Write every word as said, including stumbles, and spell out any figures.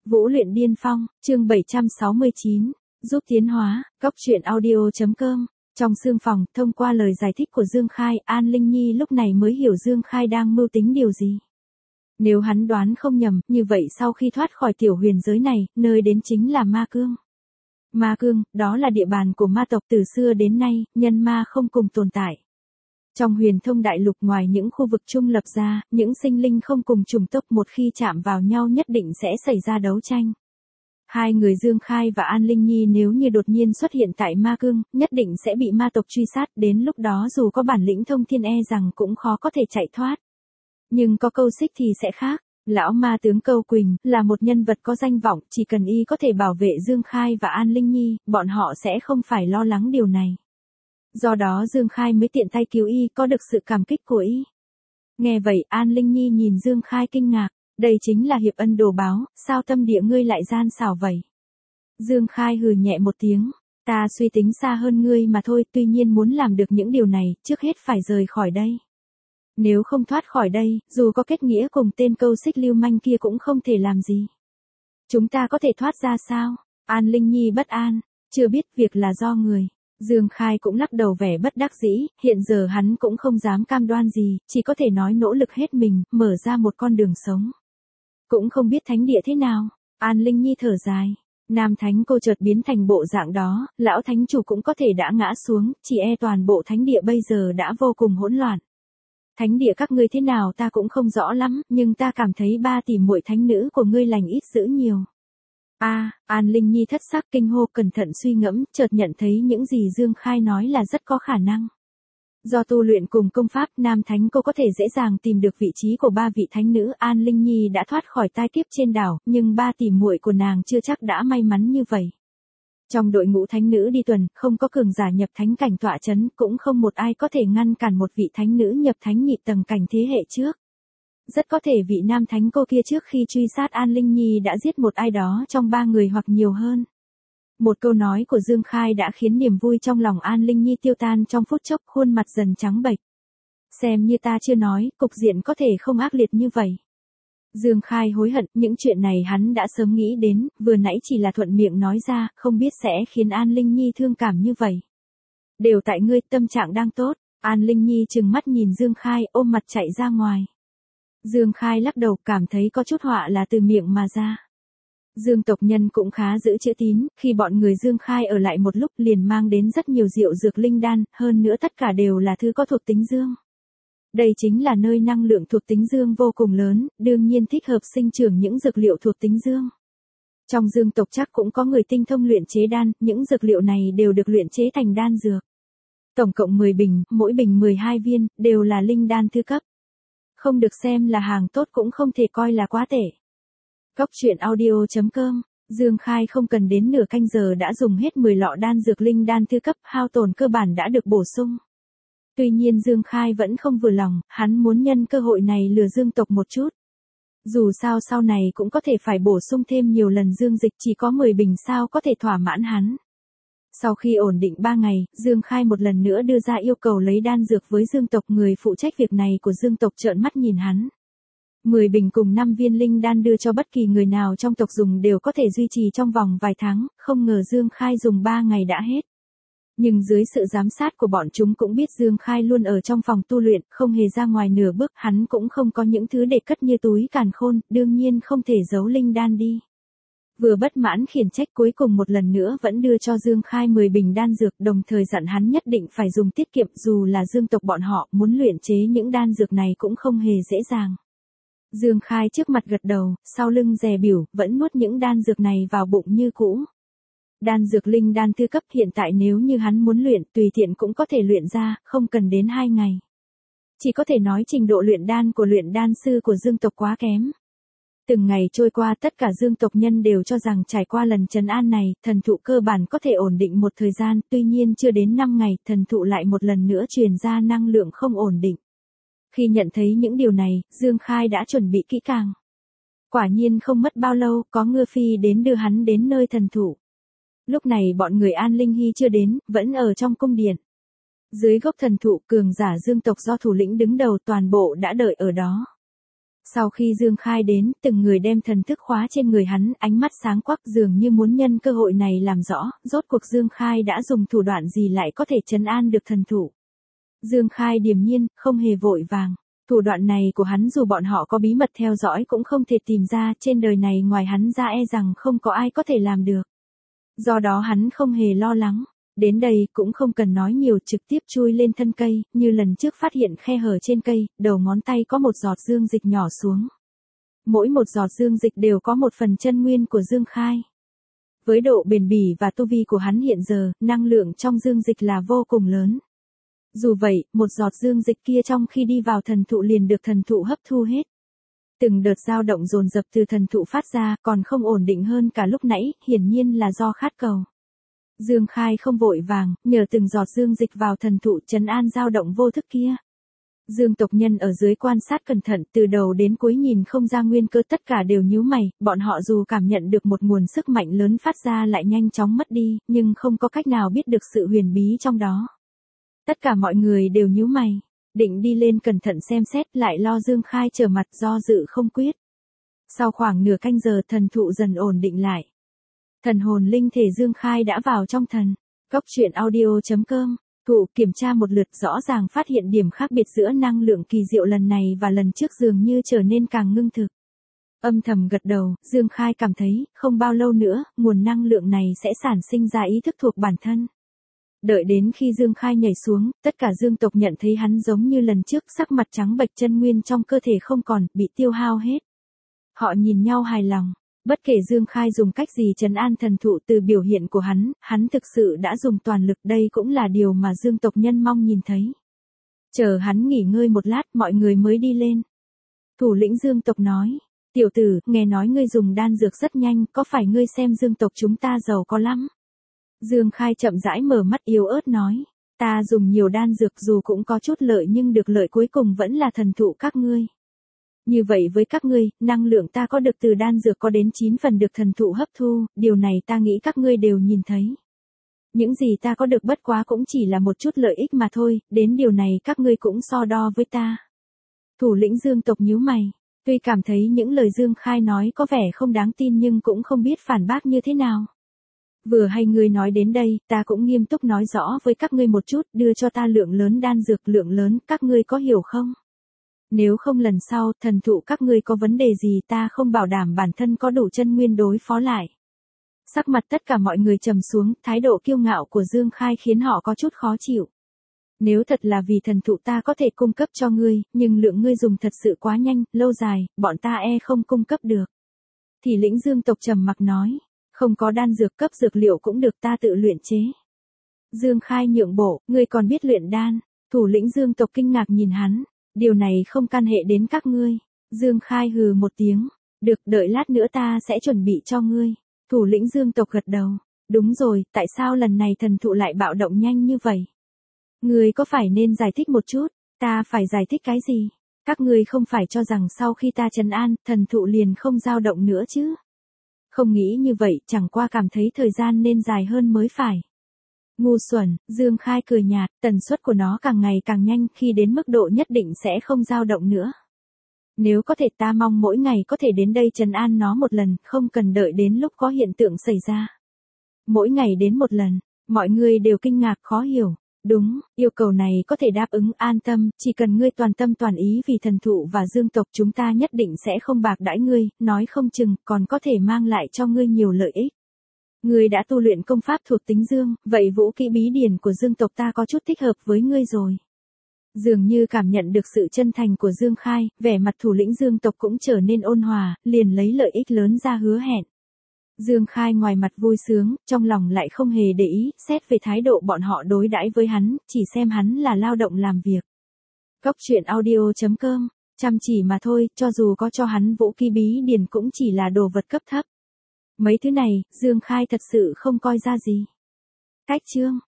Vũ luyện điên phong, chương bảy trăm sáu mươi chín, giúp tiến hóa, góc truyện audio.com. Trong sương phòng, thông qua lời giải thích của Dương Khai, An Linh Nhi lúc này mới hiểu Dương Khai đang mưu tính điều gì. Nếu hắn đoán không nhầm, như vậy sau khi thoát khỏi tiểu huyền giới này, nơi đến chính là Ma Cương. Ma Cương, đó là địa bàn của ma tộc từ xưa đến nay, nhân ma không cùng tồn tại. Trong huyền thông đại lục ngoài những khu vực trung lập ra, những sinh linh không cùng chủng tộc một khi chạm vào nhau nhất định sẽ xảy ra đấu tranh. Hai người Dương Khai và An Linh Nhi nếu như đột nhiên xuất hiện tại Ma Cương, nhất định sẽ bị ma tộc truy sát, đến lúc đó dù có bản lĩnh thông thiên e rằng cũng khó có thể chạy thoát. Nhưng có Câu Xích thì sẽ khác. Lão ma tướng Câu Quỳnh là một nhân vật có danh vọng, chỉ cần y có thể bảo vệ Dương Khai và An Linh Nhi, bọn họ sẽ không phải lo lắng điều này. Do đó Dương Khai mới tiện tay cứu y, có được sự cảm kích của y. Nghe vậy, An Linh Nhi nhìn Dương Khai kinh ngạc, đây chính là hiệp ân đồ báo, sao tâm địa ngươi lại gian xảo vậy? Dương Khai hừ nhẹ một tiếng, ta suy tính xa hơn ngươi mà thôi, tuy nhiên muốn làm được những điều này, trước hết phải rời khỏi đây. Nếu không thoát khỏi đây, dù có kết nghĩa cùng tên Câu Xích lưu manh kia cũng không thể làm gì. Chúng ta có thể thoát ra sao? An Linh Nhi bất an, chưa biết việc là do người. Dương Khai cũng lắc đầu vẻ bất đắc dĩ, hiện giờ hắn cũng không dám cam đoan gì, chỉ có thể nói nỗ lực hết mình, mở ra một con đường sống. Cũng không biết thánh địa thế nào, An Linh Nhi thở dài. Nam thánh cô chợt biến thành bộ dạng đó, lão thánh chủ cũng có thể đã ngã xuống, chỉ e toàn bộ thánh địa bây giờ đã vô cùng hỗn loạn. Thánh địa các ngươi thế nào ta cũng không rõ lắm, nhưng ta cảm thấy ba tỷ muội thánh nữ của ngươi lành ít dữ nhiều. A, à, An Linh Nhi thất sắc kinh hô, cẩn thận suy ngẫm, chợt nhận thấy những gì Dương Khai nói là rất có khả năng. Do tu luyện cùng công pháp, Nam Thánh cô có thể dễ dàng tìm được vị trí của ba vị thánh nữ. An Linh Nhi đã thoát khỏi tai kiếp trên đảo, nhưng ba tỷ muội của nàng chưa chắc đã may mắn như vậy. Trong đội ngũ thánh nữ đi tuần, không có cường giả nhập thánh cảnh tọa chấn, cũng không một ai có thể ngăn cản một vị thánh nữ nhập thánh nhị tầng cảnh thế hệ trước. Rất có thể vị nam thánh cô kia trước khi truy sát An Linh Nhi đã giết một ai đó trong ba người hoặc nhiều hơn. Một câu nói của Dương Khai đã khiến niềm vui trong lòng An Linh Nhi tiêu tan trong phút chốc, khuôn mặt dần trắng bệch. Xem như ta chưa nói, cục diện có thể không ác liệt như vậy. Dương Khai hối hận, những chuyện này hắn đã sớm nghĩ đến, vừa nãy chỉ là thuận miệng nói ra, không biết sẽ khiến An Linh Nhi thương cảm như vậy. Đều tại ngươi, tâm trạng đang tốt. An Linh Nhi trừng mắt nhìn Dương Khai, ôm mặt chạy ra ngoài. Dương Khai lắc đầu, cảm thấy có chút họa là từ miệng mà ra. Dương tộc nhân cũng khá giữ chữ tín, khi bọn người Dương Khai ở lại một lúc liền mang đến rất nhiều rượu dược linh đan, hơn nữa tất cả đều là thứ có thuộc tính dương. Đây chính là nơi năng lượng thuộc tính dương vô cùng lớn, đương nhiên thích hợp sinh trưởng những dược liệu thuộc tính dương. Trong Dương tộc chắc cũng có người tinh thông luyện chế đan, những dược liệu này đều được luyện chế thành đan dược. Tổng cộng mười bình, mỗi bình mười hai viên, đều là linh đan thứ cấp. Không được xem là hàng tốt cũng không thể coi là quá tệ. Góc truyện audio.com, Dương Khai không cần đến nửa canh giờ đã dùng hết mười lọ đan dược linh đan thứ cấp, hao tổn cơ bản đã được bổ sung. Tuy nhiên Dương Khai vẫn không vừa lòng, hắn muốn nhân cơ hội này lừa Dương tộc một chút. Dù sao sau này cũng có thể phải bổ sung thêm nhiều lần dương dịch, chỉ có mười bình sao có thể thỏa mãn hắn. Sau khi ổn định ba ngày, Dương Khai một lần nữa đưa ra yêu cầu lấy đan dược với Dương tộc, người phụ trách việc này của Dương tộc trợn mắt nhìn hắn. mười bình cùng năm viên linh đan đưa cho bất kỳ người nào trong tộc dùng đều có thể duy trì trong vòng vài tháng, không ngờ Dương Khai dùng ba ngày đã hết. Nhưng dưới sự giám sát của bọn chúng cũng biết Dương Khai luôn ở trong phòng tu luyện, không hề ra ngoài nửa bước, hắn cũng không có những thứ để cất như túi càn khôn, đương nhiên không thể giấu linh đan đi. Vừa bất mãn khiển trách, cuối cùng một lần nữa vẫn đưa cho Dương Khai mười bình đan dược, đồng thời dặn hắn nhất định phải dùng tiết kiệm, dù là Dương tộc bọn họ muốn luyện chế những đan dược này cũng không hề dễ dàng. Dương Khai trước mặt gật đầu, sau lưng dè biểu, vẫn nuốt những đan dược này vào bụng như cũ. Đan dược linh đan thứ cấp hiện tại nếu như hắn muốn luyện, tùy tiện cũng có thể luyện ra, không cần đến hai ngày. Chỉ có thể nói trình độ luyện đan của luyện đan sư của Dương tộc quá kém. Từng ngày trôi qua, tất cả Dương tộc nhân đều cho rằng trải qua lần trấn an này, thần thụ cơ bản có thể ổn định một thời gian, tuy nhiên chưa đến năm ngày, thần thụ lại một lần nữa truyền ra năng lượng không ổn định. Khi nhận thấy những điều này, Dương Khai đã chuẩn bị kỹ càng. Quả nhiên không mất bao lâu, có Ngư Phi đến đưa hắn đến nơi thần thụ. Lúc này bọn người An Linh Hy chưa đến, vẫn ở trong cung điện. Dưới gốc thần thụ, cường giả Dương tộc do thủ lĩnh đứng đầu toàn bộ đã đợi ở đó. Sau khi Dương Khai đến, từng người đem thần thức khóa trên người hắn, ánh mắt sáng quắc dường như muốn nhân cơ hội này làm rõ, rốt cuộc Dương Khai đã dùng thủ đoạn gì lại có thể trấn an được thần thụ. Dương Khai điềm nhiên, không hề vội vàng. Thủ đoạn này của hắn dù bọn họ có bí mật theo dõi cũng không thể tìm ra, trên đời này ngoài hắn ra e rằng không có ai có thể làm được. Do đó hắn không hề lo lắng. Đến đây cũng không cần nói nhiều, trực tiếp chui lên thân cây, như lần trước phát hiện khe hở trên cây, đầu ngón tay có một giọt dương dịch nhỏ xuống. Mỗi một giọt dương dịch đều có một phần chân nguyên của Dương Khai. Với độ bền bỉ và tu vi của hắn hiện giờ, năng lượng trong dương dịch là vô cùng lớn. Dù vậy, một giọt dương dịch kia trong khi đi vào thần thụ liền được thần thụ hấp thu hết. Từng đợt dao động dồn dập từ thần thụ phát ra, còn không ổn định hơn cả lúc nãy, hiển nhiên là do khát cầu. Dương Khai không vội vàng, nhờ từng giọt dương dịch vào thần thụ trấn an dao động vô thức kia. Dương tộc nhân ở dưới quan sát cẩn thận, từ đầu đến cuối nhìn không ra nguyên cơ, tất cả đều nhíu mày, bọn họ dù cảm nhận được một nguồn sức mạnh lớn phát ra lại nhanh chóng mất đi, nhưng không có cách nào biết được sự huyền bí trong đó. Tất cả mọi người đều nhíu mày, định đi lên cẩn thận xem xét, lại lo Dương Khai trở mặt do dự không quyết. Sau khoảng nửa canh giờ thần thụ dần ổn định lại. Thần hồn linh thể Dương Khai đã vào trong thần. Góc truyện audio chấm com. Thụ kiểm tra một lượt rõ ràng phát hiện điểm khác biệt giữa năng lượng kỳ diệu lần này và lần trước dường như trở nên càng ngưng thực. Âm thầm gật đầu, Dương Khai cảm thấy, không bao lâu nữa, nguồn năng lượng này sẽ sản sinh ra ý thức thuộc bản thân. Đợi đến khi Dương Khai nhảy xuống, tất cả Dương tộc nhận thấy hắn giống như lần trước, sắc mặt trắng bệch, chân nguyên trong cơ thể không còn, bị tiêu hao hết. Họ nhìn nhau hài lòng. Bất kể Dương Khai dùng cách gì trấn an thần thụ, từ biểu hiện của hắn, hắn thực sự đã dùng toàn lực, đây cũng là điều mà Dương tộc nhân mong nhìn thấy. Chờ hắn nghỉ ngơi một lát, mọi người mới đi lên. Thủ lĩnh Dương tộc nói, tiểu tử, nghe nói ngươi dùng đan dược rất nhanh, có phải ngươi xem Dương tộc chúng ta giàu có lắm? Dương Khai chậm rãi mở mắt yếu ớt nói, ta dùng nhiều đan dược dù cũng có chút lợi nhưng được lợi cuối cùng vẫn là thần thụ các ngươi. Như vậy với các ngươi, năng lượng ta có được từ đan dược có đến chín phần được thần thụ hấp thu, điều này ta nghĩ các ngươi đều nhìn thấy. Những gì ta có được bất quá cũng chỉ là một chút lợi ích mà thôi, đến điều này các ngươi cũng so đo với ta. Thủ lĩnh Dương tộc nhíu mày, tuy cảm thấy những lời Dương Khai nói có vẻ không đáng tin nhưng cũng không biết phản bác như thế nào. Vừa hay ngươi nói đến đây, ta cũng nghiêm túc nói rõ với các ngươi một chút, đưa cho ta lượng lớn đan dược, lượng lớn, các ngươi có hiểu không? Nếu không lần sau, thần thụ các ngươi có vấn đề gì ta không bảo đảm bản thân có đủ chân nguyên đối phó lại. Sắc mặt tất cả mọi người trầm xuống, thái độ kiêu ngạo của Dương Khai khiến họ có chút khó chịu. Nếu thật là vì thần thụ ta có thể cung cấp cho ngươi, nhưng lượng ngươi dùng thật sự quá nhanh, lâu dài, bọn ta e không cung cấp được. Thì lĩnh Dương tộc trầm mặc nói, không có đan dược, cấp dược liệu cũng được, ta tự luyện chế. Dương Khai nhượng bộ, ngươi còn biết luyện đan? Thủ lĩnh Dương tộc kinh ngạc nhìn hắn. Điều này không can hệ đến các ngươi. Dương Khai hừ một tiếng. Được, đợi lát nữa ta sẽ chuẩn bị cho ngươi. Thủ lĩnh Dương tộc gật đầu. Đúng rồi, tại sao lần này thần thụ lại bạo động nhanh như vậy? Ngươi có phải nên giải thích một chút? Ta phải giải thích cái gì? Các ngươi không phải cho rằng sau khi ta trấn an, thần thụ liền không dao động nữa chứ? Không nghĩ như vậy, chẳng qua cảm thấy thời gian nên dài hơn mới phải. Ngu xuẩn, Dương Khai cười nhạt, tần suất của nó càng ngày càng nhanh, khi đến mức độ nhất định sẽ không dao động nữa. Nếu có thể ta mong mỗi ngày có thể đến đây trấn an nó một lần, không cần đợi đến lúc có hiện tượng xảy ra. Mỗi ngày đến một lần, mọi người đều kinh ngạc khó hiểu. Đúng, yêu cầu này có thể đáp ứng, an tâm, chỉ cần ngươi toàn tâm toàn ý vì thần thụ và Dương tộc chúng ta nhất định sẽ không bạc đãi ngươi, nói không chừng còn có thể mang lại cho ngươi nhiều lợi ích. Ngươi đã tu luyện công pháp thuộc tính dương, vậy vũ kỹ bí điển của Dương tộc ta có chút thích hợp với ngươi rồi. Dường như cảm nhận được sự chân thành của Dương Khai, vẻ mặt thủ lĩnh Dương tộc cũng trở nên ôn hòa, liền lấy lợi ích lớn ra hứa hẹn. Dương Khai ngoài mặt vui sướng, trong lòng lại không hề để ý, xét về thái độ bọn họ đối đãi với hắn, chỉ xem hắn là lao động làm việc. Góc truyện audio chấm com, chăm chỉ mà thôi, cho dù có cho hắn vũ khí bí điển cũng chỉ là đồ vật cấp thấp. Mấy thứ này, Dương Khai thật sự không coi ra gì. Cách chương